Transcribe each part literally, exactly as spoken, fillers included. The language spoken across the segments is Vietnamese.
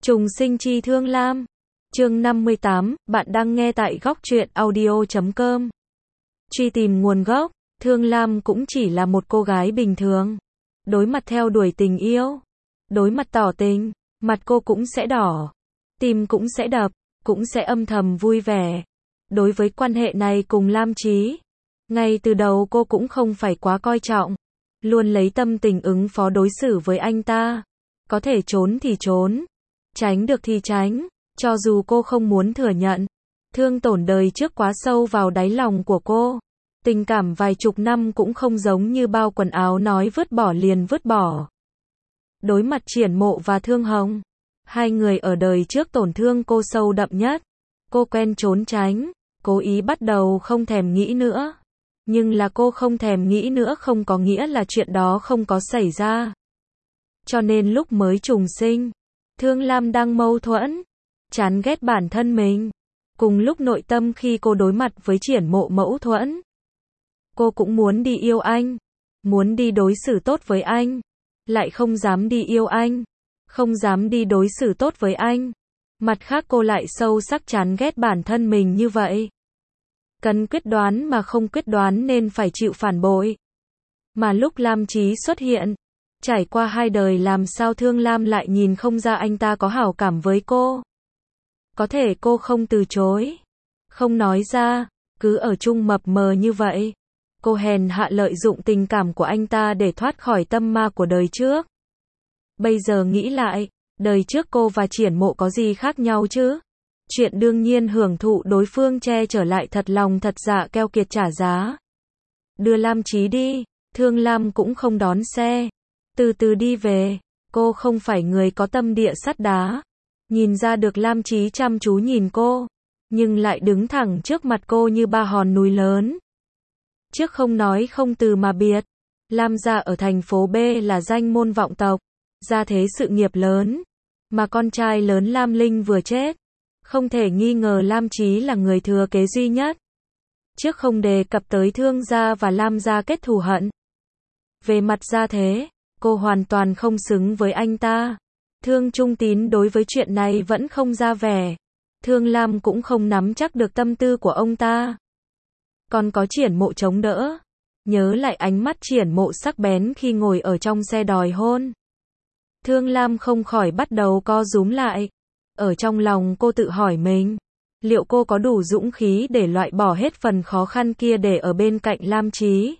Trùng sinh chi Thương Lam. Chương năm mươi tám, bạn đang nghe tại góc truyện audio chấm com. Truy tìm nguồn gốc, Thương Lam cũng chỉ là một cô gái bình thường. Đối mặt theo đuổi tình yêu, đối mặt tỏ tình, mặt cô cũng sẽ đỏ, tim cũng sẽ đập, cũng sẽ âm thầm vui vẻ. Đối với quan hệ này cùng Lam Chí, ngay từ đầu cô cũng không phải quá coi trọng, luôn lấy tâm tình ứng phó đối xử với anh ta. Có thể trốn thì trốn, tránh được thì tránh, cho dù cô không muốn thừa nhận. Thương tổn đời trước quá sâu vào đáy lòng của cô. Tình cảm vài chục năm cũng không giống như bao quần áo nói vứt bỏ liền vứt bỏ. Đối mặt Triển Mộ và Thương Hồng, hai người ở đời trước tổn thương cô sâu đậm nhất. Cô quen trốn tránh, cố ý bắt đầu không thèm nghĩ nữa. Nhưng là cô không thèm nghĩ nữa không có nghĩa là chuyện đó không có xảy ra. Cho nên lúc mới trùng sinh, Thương Lam đang mâu thuẫn, chán ghét bản thân mình. Cùng lúc nội tâm khi cô đối mặt với Triển Mộ mâu thuẫn. Cô cũng muốn đi yêu anh, muốn đi đối xử tốt với anh, lại không dám đi yêu anh, không dám đi đối xử tốt với anh. Mặt khác cô lại sâu sắc chán ghét bản thân mình như vậy. Cần quyết đoán mà không quyết đoán nên phải chịu phản bội. Mà lúc Lam Chí xuất hiện, trải qua hai đời làm sao Thương Lam lại nhìn không ra anh ta có hảo cảm với cô. Có thể cô không từ chối, không nói ra, cứ ở chung mập mờ như vậy. Cô hèn hạ lợi dụng tình cảm của anh ta để thoát khỏi tâm ma của đời trước. Bây giờ nghĩ lại, đời trước cô và Triển Mộ có gì khác nhau chứ? Chuyện đương nhiên hưởng thụ đối phương che chở lại thật lòng thật dạ keo kiệt trả giá. Đưa Lam Chí đi, Thương Lam cũng không đón xe. Từ từ đi về, cô không phải người có tâm địa sắt đá. Nhìn ra được Lam Chí chăm chú nhìn cô, nhưng lại đứng thẳng trước mặt cô như ba hòn núi lớn. Trước không nói không từ mà biệt, Lam gia ở thành phố B là danh môn vọng tộc, gia thế sự nghiệp lớn, mà con trai lớn Lam Linh vừa chết, không thể nghi ngờ Lam Chí là người thừa kế duy nhất. Trước không đề cập tới Thương gia và Lam gia kết thù hận. Về mặt gia thế, cô hoàn toàn không xứng với anh ta. Thương Trung Tín đối với chuyện này vẫn không ra vẻ. Thương Lam cũng không nắm chắc được tâm tư của ông ta. Còn có Triển Mộ chống đỡ. Nhớ lại ánh mắt Triển Mộ sắc bén khi ngồi ở trong xe đòi hôn. Thương Lam không khỏi bắt đầu co rúm lại. Ở trong lòng cô tự hỏi mình, liệu cô có đủ dũng khí để loại bỏ hết phần khó khăn kia để ở bên cạnh Lam Chí.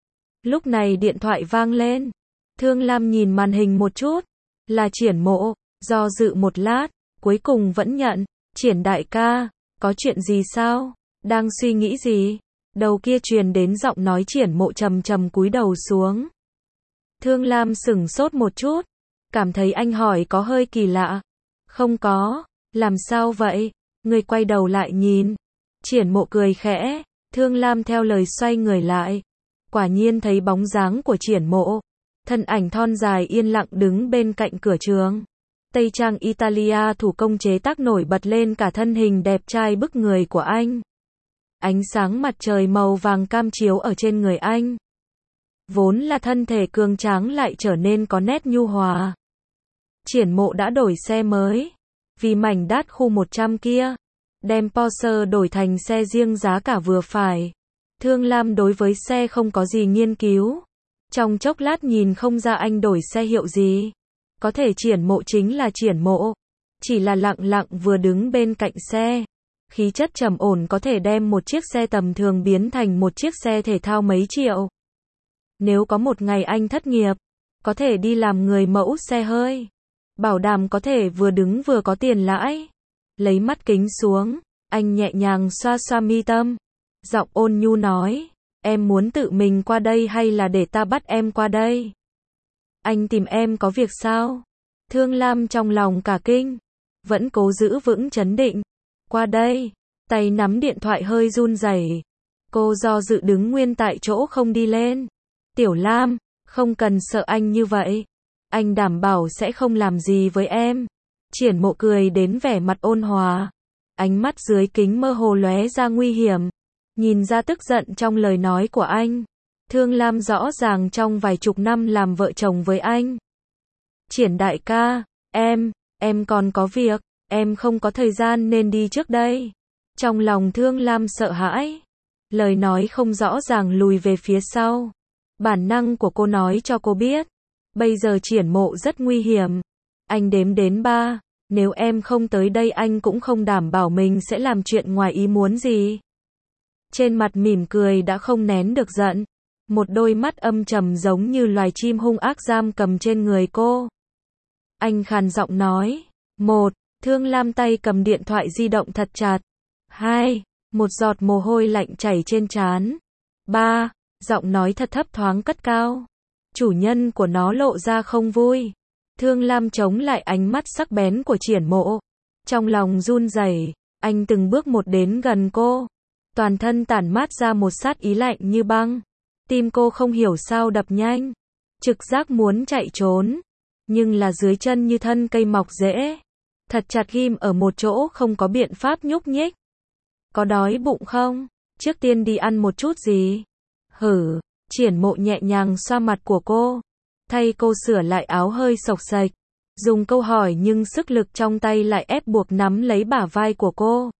Lúc này điện thoại vang lên. Thương Lam nhìn màn hình một chút. Là Triển Mộ, do dự một lát, cuối cùng vẫn nhận. Triển đại ca, có chuyện gì sao? Đang suy nghĩ gì? Đầu kia truyền đến giọng nói Triển Mộ trầm trầm cúi đầu xuống. Thương Lam sửng sốt một chút, cảm thấy anh hỏi có hơi kỳ lạ. Không có, làm sao vậy? Người quay đầu lại nhìn. Triển Mộ cười khẽ, Thương Lam theo lời xoay người lại. Quả nhiên thấy bóng dáng của Triển Mộ. Thân ảnh thon dài yên lặng đứng bên cạnh cửa trường. Tây trang Italia thủ công chế tác nổi bật lên cả thân hình đẹp trai bức người của anh. Ánh sáng mặt trời màu vàng cam chiếu ở trên người anh. Vốn là thân thể cường tráng lại trở nên có nét nhu hòa. Triển Mộ đã đổi xe mới. Vì mảnh đắt khu một trăm kia, đem Porsche đổi thành xe riêng giá cả vừa phải. Thương Lam đối với xe không có gì nghiên cứu. Trong chốc lát nhìn không ra anh đổi xe hiệu gì. Có thể Triển Mộ chính là Triển Mộ. Chỉ là lặng lặng vừa đứng bên cạnh xe. Khí chất trầm ổn có thể đem một chiếc xe tầm thường biến thành một chiếc xe thể thao mấy triệu. Nếu có một ngày anh thất nghiệp, có thể đi làm người mẫu xe hơi. Bảo đảm có thể vừa đứng vừa có tiền lãi. Lấy mắt kính xuống, anh nhẹ nhàng xoa xoa mi tâm. Giọng ôn nhu nói, em muốn tự mình qua đây hay là để ta bắt em qua đây? Anh tìm em có việc sao? Thương Lam trong lòng cả kinh, vẫn cố giữ vững trấn định. Qua đây, tay nắm điện thoại hơi run rẩy. Cô do dự đứng nguyên tại chỗ không đi lên. Tiểu Lam, không cần sợ anh như vậy. Anh đảm bảo sẽ không làm gì với em. Triển Mộ cười đến vẻ mặt ôn hòa. Ánh mắt dưới kính mơ hồ lóe ra nguy hiểm. Nhìn ra tức giận trong lời nói của anh. Thương Lam rõ ràng trong vài chục năm làm vợ chồng với anh. Triển đại ca, em, em còn có việc, em không có thời gian nên đi trước đây. Trong lòng Thương Lam sợ hãi, lời nói không rõ ràng lùi về phía sau. Bản năng của cô nói cho cô biết, bây giờ Triển Mộ rất nguy hiểm. Anh đếm đến ba, nếu em không tới đây anh cũng không đảm bảo mình sẽ làm chuyện ngoài ý muốn gì. Trên mặt mỉm cười đã không nén được giận, một đôi mắt âm trầm giống như loài chim hung ác giam cầm trên người cô. Anh khàn giọng nói, một, Thương Lam tay cầm điện thoại di động thật chặt. Hai, một giọt mồ hôi lạnh chảy trên trán. Ba, giọng nói thật thấp thoáng cất cao. Chủ nhân của nó lộ ra không vui. Thương Lam chống lại ánh mắt sắc bén của Triển Mộ. Trong lòng run rẩy, anh từng bước một đến gần cô. Toàn thân tản mát ra một sát ý lạnh như băng. Tim cô không hiểu sao đập nhanh. Trực giác muốn chạy trốn. Nhưng là dưới chân như thân cây mọc rễ. Thật chặt ghim ở một chỗ không có biện pháp nhúc nhích. Có đói bụng không? Trước tiên đi ăn một chút gì? Hử, Triển Mộ nhẹ nhàng xoa mặt của cô. Thay cô sửa lại áo hơi xộc xệch. Dùng câu hỏi nhưng sức lực trong tay lại ép buộc nắm lấy bả vai của cô.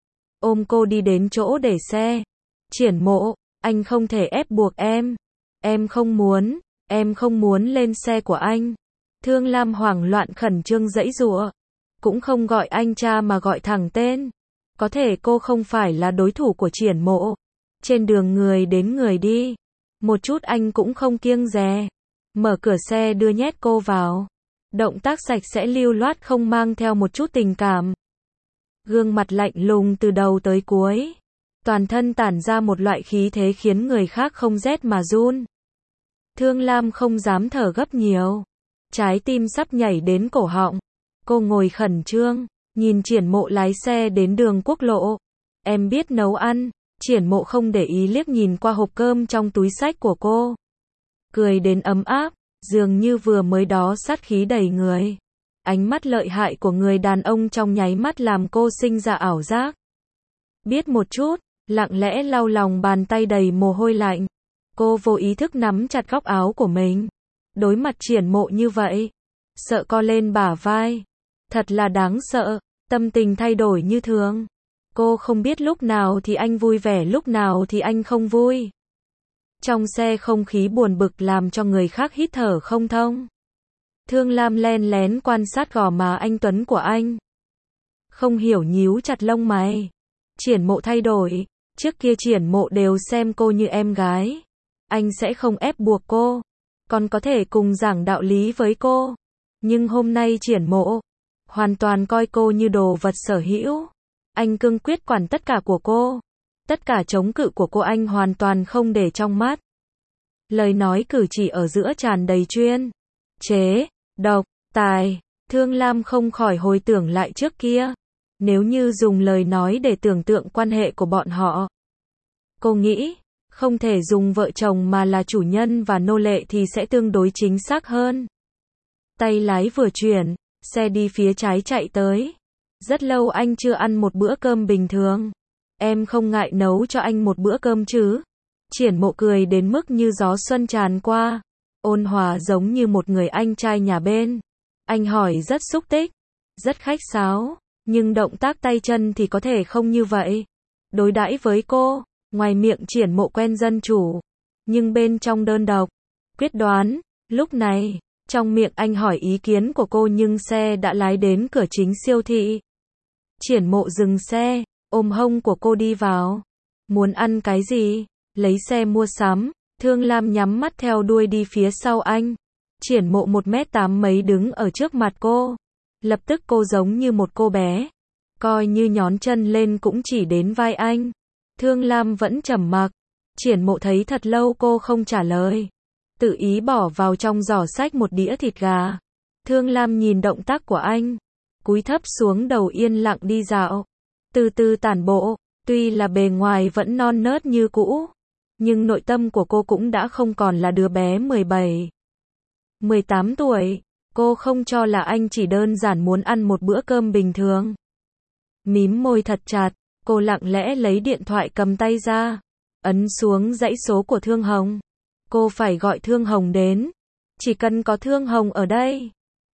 Ôm cô đi đến chỗ để xe. Triển Mộ, anh không thể ép buộc em. Em không muốn, em không muốn lên xe của anh. Thương Lam hoảng loạn khẩn trương giãy giụa. Cũng không gọi anh cha mà gọi thẳng tên. Có thể cô không phải là đối thủ của Triển Mộ. Trên đường người đến người đi. Một chút anh cũng không kiêng dè. Mở cửa xe đưa nhét cô vào. Động tác sạch sẽ lưu loát không mang theo một chút tình cảm. Gương mặt lạnh lùng từ đầu tới cuối. Toàn thân tản ra một loại khí thế khiến người khác không rét mà run. Thương Lam không dám thở gấp nhiều. Trái tim sắp nhảy đến cổ họng. Cô ngồi khẩn trương, nhìn Triển Mộ lái xe đến đường quốc lộ. Em biết nấu ăn. Triển Mộ không để ý liếc nhìn qua hộp cơm trong túi xách của cô. Cười đến ấm áp, dường như vừa mới đó sát khí đầy người. Ánh mắt lợi hại của người đàn ông trong nháy mắt làm cô sinh ra ảo giác. Biết một chút, lặng lẽ lau lòng bàn tay đầy mồ hôi lạnh. Cô vô ý thức nắm chặt góc áo của mình. Đối mặt Triển Mộ như vậy, sợ co lên bả vai. Thật là đáng sợ, tâm tình thay đổi như thường. Cô không biết lúc nào thì anh vui vẻ lúc nào thì anh không vui. Trong xe không khí buồn bực làm cho người khác hít thở không thông. Thương Lam len lén quan sát gò má anh tuấn của anh. Không hiểu nhíu chặt lông mày. Triển Mộ thay đổi. Trước kia Triển Mộ đều xem cô như em gái. Anh sẽ không ép buộc cô. Còn có thể cùng giảng đạo lý với cô. Nhưng hôm nay Triển Mộ hoàn toàn coi cô như đồ vật sở hữu. Anh cương quyết quản tất cả của cô. Tất cả chống cự của cô anh hoàn toàn không để trong mắt. Lời nói cử chỉ ở giữa tràn đầy chuyên chế, độc, tài. Thương Lam không khỏi hồi tưởng lại trước kia. Nếu như dùng lời nói để tưởng tượng quan hệ của bọn họ. Cô nghĩ, không thể dùng vợ chồng mà là chủ nhân và nô lệ thì sẽ tương đối chính xác hơn. Tay lái vừa chuyển, xe đi phía trái chạy tới. Rất lâu anh chưa ăn một bữa cơm bình thường. Em không ngại nấu cho anh một bữa cơm chứ? Triển Mộ cười đến mức như gió xuân tràn qua. Ôn hòa giống như một người anh trai nhà bên. Anh hỏi rất xúc tích, rất khách sáo. Nhưng động tác tay chân thì có thể không như vậy. Đối đãi với cô, ngoài miệng Triển Mộ quen dân chủ. Nhưng bên trong đơn độc, quyết đoán. Lúc này, trong miệng anh hỏi ý kiến của cô nhưng xe đã lái đến cửa chính siêu thị. Triển Mộ dừng xe, ôm hông của cô đi vào. Muốn ăn cái gì? Lấy xe mua sắm. Thương Lam nhắm mắt theo đuôi đi phía sau anh. Triển Mộ một mét tám mấy đứng ở trước mặt cô. Lập tức cô giống như một cô bé. Coi như nhón chân lên cũng chỉ đến vai anh. Thương Lam vẫn trầm mặc. Triển Mộ thấy thật lâu cô không trả lời. Tự ý bỏ vào trong giỏ xách một đĩa thịt gà. Thương Lam nhìn động tác của anh. Cúi thấp xuống đầu yên lặng đi dạo. Từ từ tản bộ. Tuy là bề ngoài vẫn non nớt như cũ. Nhưng nội tâm của cô cũng đã không còn là đứa bé mười bảy, mười tám tuổi. Cô không cho là anh chỉ đơn giản muốn ăn một bữa cơm bình thường. Mím môi thật chặt, cô lặng lẽ lấy điện thoại cầm tay ra. Ấn xuống dãy số của Thương Hồng. Cô phải gọi Thương Hồng đến. Chỉ cần có Thương Hồng ở đây.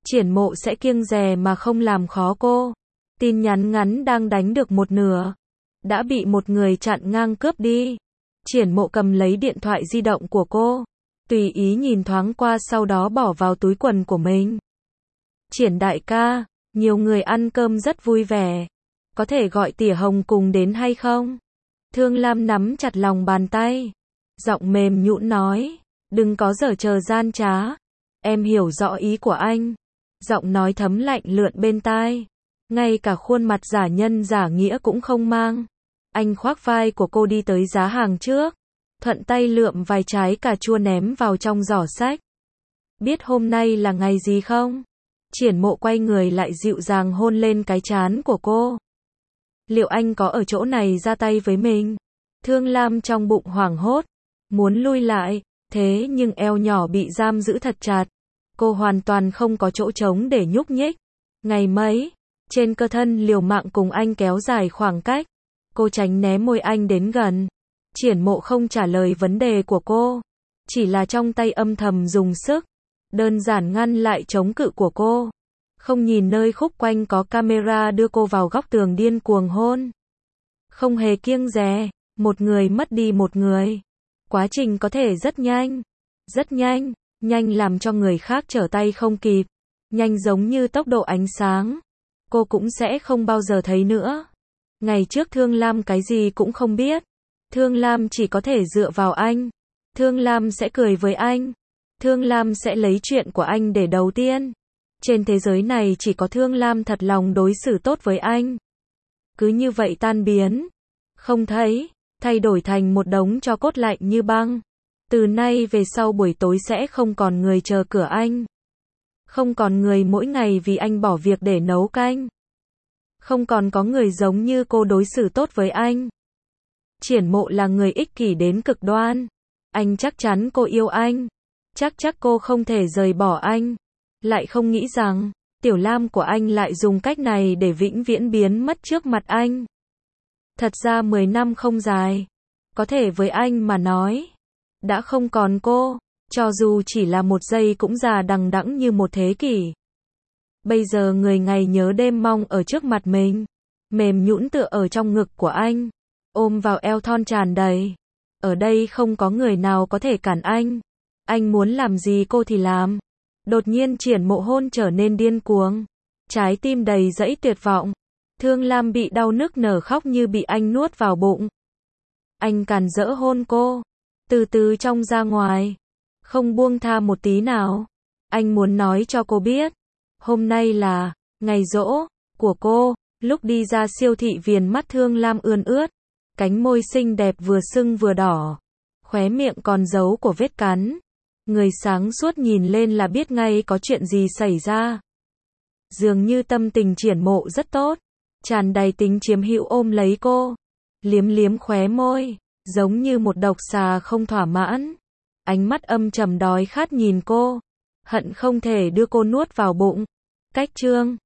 Triển Mộ sẽ kiêng dè mà không làm khó cô. Tin nhắn ngắn đang đánh được một nửa, đã bị một người chặn ngang cướp đi. Triển Mộ cầm lấy điện thoại di động của cô, tùy ý nhìn thoáng qua sau đó bỏ vào túi quần của mình. Triển đại ca, nhiều người ăn cơm rất vui vẻ. Có thể gọi Tỉa Hồng cùng đến hay không? Thương Lam nắm chặt lòng bàn tay. Giọng mềm nhũn nói. Đừng có giở chờ gian trá. Em hiểu rõ ý của anh. Giọng nói thấm lạnh lượn bên tai. Ngay cả khuôn mặt giả nhân giả nghĩa cũng không mang. Anh khoác vai của cô đi tới giá hàng trước. Thuận tay lượm vài trái cà chua ném vào trong giỏ xách. Biết hôm nay là ngày gì không? Triển Mộ quay người lại dịu dàng hôn lên cái trán của cô. Liệu anh có ở chỗ này ra tay với mình? Thương Lam trong bụng hoảng hốt, muốn lui lại, thế nhưng eo nhỏ bị giam giữ thật chặt. Cô hoàn toàn không có chỗ trống để nhúc nhích. Ngày mấy, trên cơ thân liều mạng cùng anh kéo dài khoảng cách. Cô tránh né môi anh đến gần. Triển Mộ không trả lời vấn đề của cô, chỉ là trong tay âm thầm dùng sức, đơn giản ngăn lại chống cự của cô. Không nhìn nơi khúc quanh có camera đưa cô vào góc tường điên cuồng hôn. Không hề kiêng dè, một người mất đi một người. Quá trình có thể rất nhanh, rất nhanh, nhanh làm cho người khác trở tay không kịp, nhanh giống như tốc độ ánh sáng. Cô cũng sẽ không bao giờ thấy nữa. Ngày trước Thương Lam cái gì cũng không biết. Thương Lam chỉ có thể dựa vào anh. Thương Lam sẽ cười với anh. Thương Lam sẽ lấy chuyện của anh để đầu tiên. Trên thế giới này chỉ có Thương Lam thật lòng đối xử tốt với anh. Cứ như vậy tan biến. Không thấy, thay đổi thành một đống tro cốt lạnh như băng. Từ nay về sau buổi tối sẽ không còn người chờ cửa anh. Không còn người mỗi ngày vì anh bỏ việc để nấu canh. Không còn có người giống như cô đối xử tốt với anh. Triển Mộ là người ích kỷ đến cực đoan. Anh chắc chắn cô yêu anh. Chắc chắc cô không thể rời bỏ anh. Lại không nghĩ rằng, Tiểu Lam của anh lại dùng cách này để vĩnh viễn biến mất trước mặt anh. Thật ra mười năm không dài. Có thể với anh mà nói, đã không còn cô, cho dù chỉ là một giây cũng già đằng đẵng như một thế kỷ. Bây giờ người ngày nhớ đêm mong ở trước mặt mình, mềm nhũn tựa ở trong ngực của anh, ôm vào eo thon tràn đầy. Ở đây không có người nào có thể cản anh. Anh muốn làm gì cô thì làm. Đột nhiên Triển Mộ hôn trở nên điên cuồng. Trái tim đầy dẫy tuyệt vọng. Thương Lam bị đau nức nở khóc như bị anh nuốt vào bụng. Anh càn rỡ hôn cô, từ từ trong ra ngoài, không buông tha một tí nào. Anh muốn nói cho cô biết, hôm nay là ngày giỗ của cô. Lúc đi ra siêu thị viền mắt Thương Lam ươn ướt, cánh môi xinh đẹp vừa sưng vừa đỏ, khóe miệng còn dấu của vết cắn. Người sáng suốt nhìn lên là biết ngay có chuyện gì xảy ra. Dường như tâm tình Triển Mộ rất tốt, tràn đầy tính chiếm hữu ôm lấy cô, liếm liếm khóe môi, giống như một độc xà không thỏa mãn. Ánh mắt âm trầm đói khát nhìn cô, hận không thể đưa cô nuốt vào bụng. Cách chương